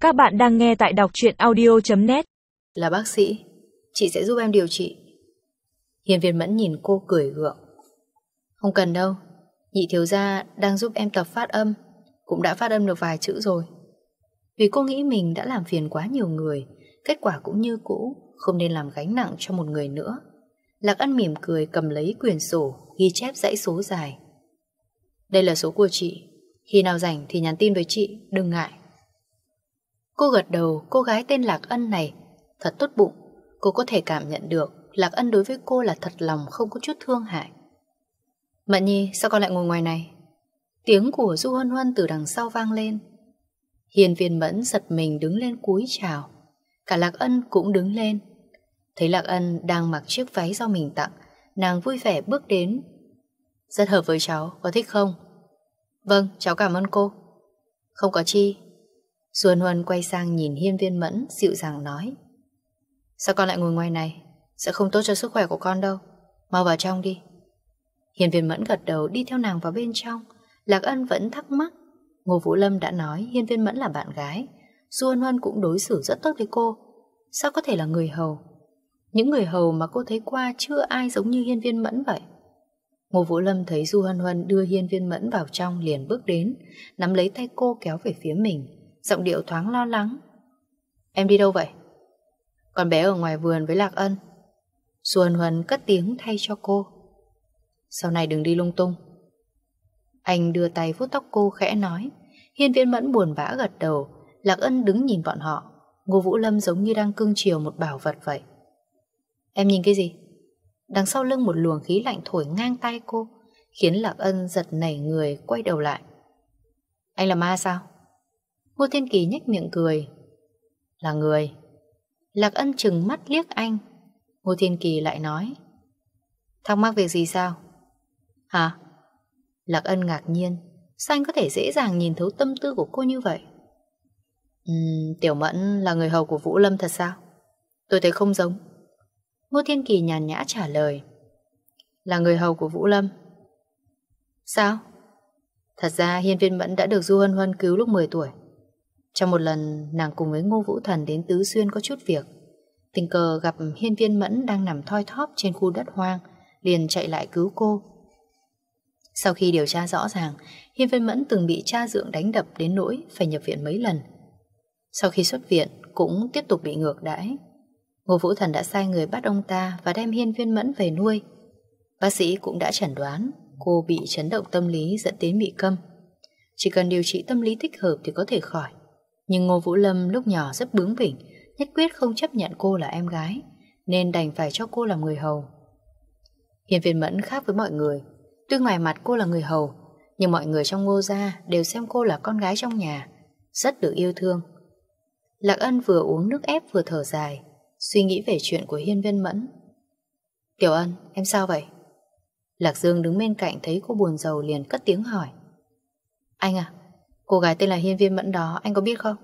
Các bạn đang nghe tại đọc truyện audio.net. Là bác sĩ, chị sẽ giúp em điều trị. Hiên Viên Mẫn nhìn cô cười gượng. Không cần đâu, nhị thiếu gia đang giúp em tập phát âm, cũng đã phát âm được vài chữ rồi. Vì cô nghĩ mình đã làm phiền quá nhiều người, kết quả cũng như cũ, không nên làm gánh nặng cho một người nữa. Lạc Ân mỉm cười cầm lấy quyển sổ, ghi chép dãy số dài. Đây là số của chị, khi nào rảnh thì nhắn tin với chị, đừng ngại. Cô gật đầu, cô gái tên Lạc Ân này thật tốt bụng. Cô có thể cảm nhận được Lạc Ân đối với cô là thật lòng, không có chút thương hại. Mận Nhi, sao con lại ngồi ngoài này? Tiếng của Du Huân Huân từ đằng sau vang lên. Hiên Viên Mẫn giật mình đứng lên cúi chào. Cả Lạc Ân cũng đứng lên. Thấy Lạc Ân đang mặc chiếc váy do mình tặng, nàng vui vẻ bước đến. Rất hợp với cháu, có thích không? Vâng, cháu cảm ơn cô. Không có chi. Du Huân Huân quay sang nhìn Hiên Viên Mẫn, dịu dàng nói. Sao con lại ngồi ngoài này? Sẽ không tốt cho sức khỏe của con đâu. Mau vào trong đi. Hiên Viên Mẫn gật đầu đi theo nàng vào bên trong. Lạc Ân vẫn thắc mắc. Ngô Vũ Lâm đã nói Hiên Viên Mẫn là bạn gái. Du Huân Huân cũng đối xử rất tốt với cô. Sao có thể là người hầu? Những người hầu mà cô thấy qua chưa ai giống như Hiên Viên Mẫn vậy. Ngô Vũ Lâm thấy Du Huân Huân đưa Hiên Viên Mẫn vào trong liền bước đến, nắm lấy tay cô kéo về phía mình, giọng điệu thoáng lo lắng. Em đi đâu vậy? Con bé ở ngoài vườn với Lạc Ân. Du Huân Huân cất tiếng thay cho cô. Sau này đừng đi lung tung. Anh đưa tay vuốt tóc cô khẽ nói. Hiên Viên Mẫn buồn bã gật đầu. Lạc Ân đứng nhìn bọn họ. Ngô Vũ Lâm giống như đang cưng chiều một bảo vật vậy. Em nhìn cái gì? Đằng sau lưng một luồng khí lạnh thổi ngang tay cô, khiến Lạc Ân giật nảy người quay đầu lại. Anh là ma sao? Ngô Thiên Kỳ nhếch miệng cười. Là người. Lạc Ân trừng mắt liếc anh. Ngô Thiên Kỳ lại nói. Thắc mắc việc gì sao? Hả? Lạc Ân ngạc nhiên. Sao anh có thể dễ dàng nhìn thấu tâm tư của cô như vậy? Tiểu Mẫn là người hầu của Vũ Lâm thật sao? Tôi thấy không giống. Ngô Thiên Kỳ nhàn nhã trả lời. Là người hầu của Vũ Lâm. Sao? Thật ra Hiên Viên Mẫn đã được Du Huân Huân cứu lúc 10 tuổi. Trong một lần nàng cùng với Ngô Vũ Thần đến Tứ Xuyên có chút việc, tình cờ gặp Hiên Viên Mẫn đang nằm thoi thóp trên khu đất hoang, liền chạy lại cứu cô. Sau khi điều tra rõ ràng, Hiên Viên Mẫn từng bị cha dượng đánh đập đến nỗi phải nhập viện mấy lần. Sau khi xuất viện cũng tiếp tục bị ngược đãi. Ngô Vũ Thần đã sai người bắt ông ta và đem Hiên Viên Mẫn về nuôi. Bác sĩ cũng đã chẩn đoán cô bị chấn động tâm lý dẫn đến bị câm. Chỉ cần điều trị tâm lý thích hợp thì có thể khỏi. Nhưng Ngô Vũ Lâm lúc nhỏ rất bướng bỉnh, nhất quyết không chấp nhận cô là em gái, nên đành phải cho cô làm người hầu. Hiên Viên Mẫn khác với mọi người. Tuy ngoài mặt cô là người hầu, nhưng mọi người trong Ngô gia đều xem cô là con gái trong nhà, rất được yêu thương. Lạc Ân vừa uống nước ép vừa thở dài, suy nghĩ về chuyện của Hiên Viên Mẫn. Tiểu Ân, em sao vậy? Lạc Dương đứng bên cạnh thấy cô buồn rầu liền cất tiếng hỏi. Anh à, cô gái tên là Hiên Viên Mẫn đó anh có biết không?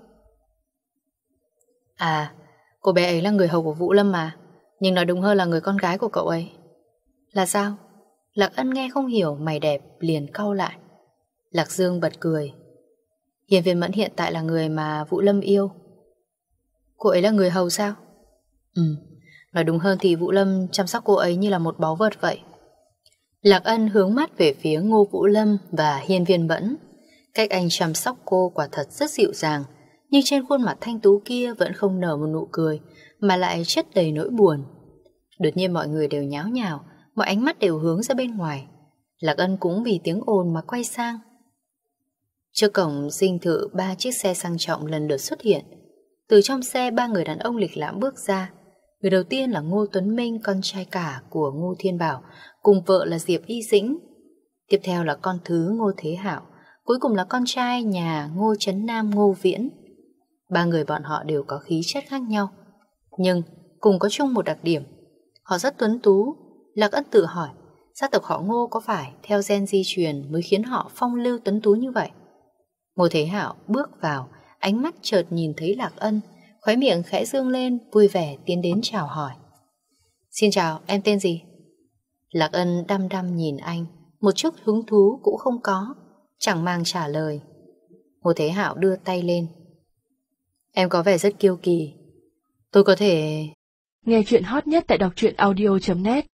À, cô bé ấy là người hầu của Vũ Lâm mà, nhưng nói đúng hơn là người con gái của cậu ấy. Là sao? Lạc Ân nghe không hiểu, mày đẹp liền cau lại. Lạc Dương bật cười. Hiên Viên Mẫn hiện tại là người mà Vũ Lâm yêu. Cô ấy là người hầu sao? Nói đúng hơn thì Vũ Lâm chăm sóc cô ấy như là một báu vật vậy. Lạc Ân hướng mắt về phía Ngô Vũ Lâm và Hiên Viên Mẫn. Cách anh chăm sóc cô quả thật rất dịu dàng, nhưng trên khuôn mặt thanh tú kia vẫn không nở một nụ cười, mà lại chất đầy nỗi buồn. Đột nhiên mọi người đều nháo nhào, mọi ánh mắt đều hướng ra bên ngoài. Lạc Ân cũng vì tiếng ồn mà quay sang. Trước cổng dinh thự 3 chiếc xe sang trọng lần lượt xuất hiện. Từ trong xe 3 người đàn ông lịch lãm bước ra. Người đầu tiên là Ngô Tuấn Minh, con trai cả của Ngô Thiên Bảo, cùng vợ là Diệp Y Dĩnh. Tiếp theo là con thứ Ngô Thế Hạo, cuối cùng là con trai nhà Ngô Trấn Nam, Ngô Viễn. 3 người bọn họ đều có khí chất khác nhau, nhưng cùng có chung một đặc điểm. Họ rất tuấn tú. Lạc Ân tự hỏi, gia tộc họ Ngô có phải theo gen di truyền mới khiến họ phong lưu tuấn tú như vậy? Ngô Thế Hạo bước vào, ánh mắt chợt nhìn thấy Lạc Ân, khóe miệng khẽ dương lên, vui vẻ tiến đến chào hỏi. Xin chào, em tên gì? Lạc Ân đăm đăm nhìn anh, một chút hứng thú cũng không có, chẳng mang trả lời. Ngô Thế Hạo đưa tay lên. Em có vẻ rất kiêu kỳ. Tôi có thể... Nghe chuyện hot nhất tại đọc truyện audio.net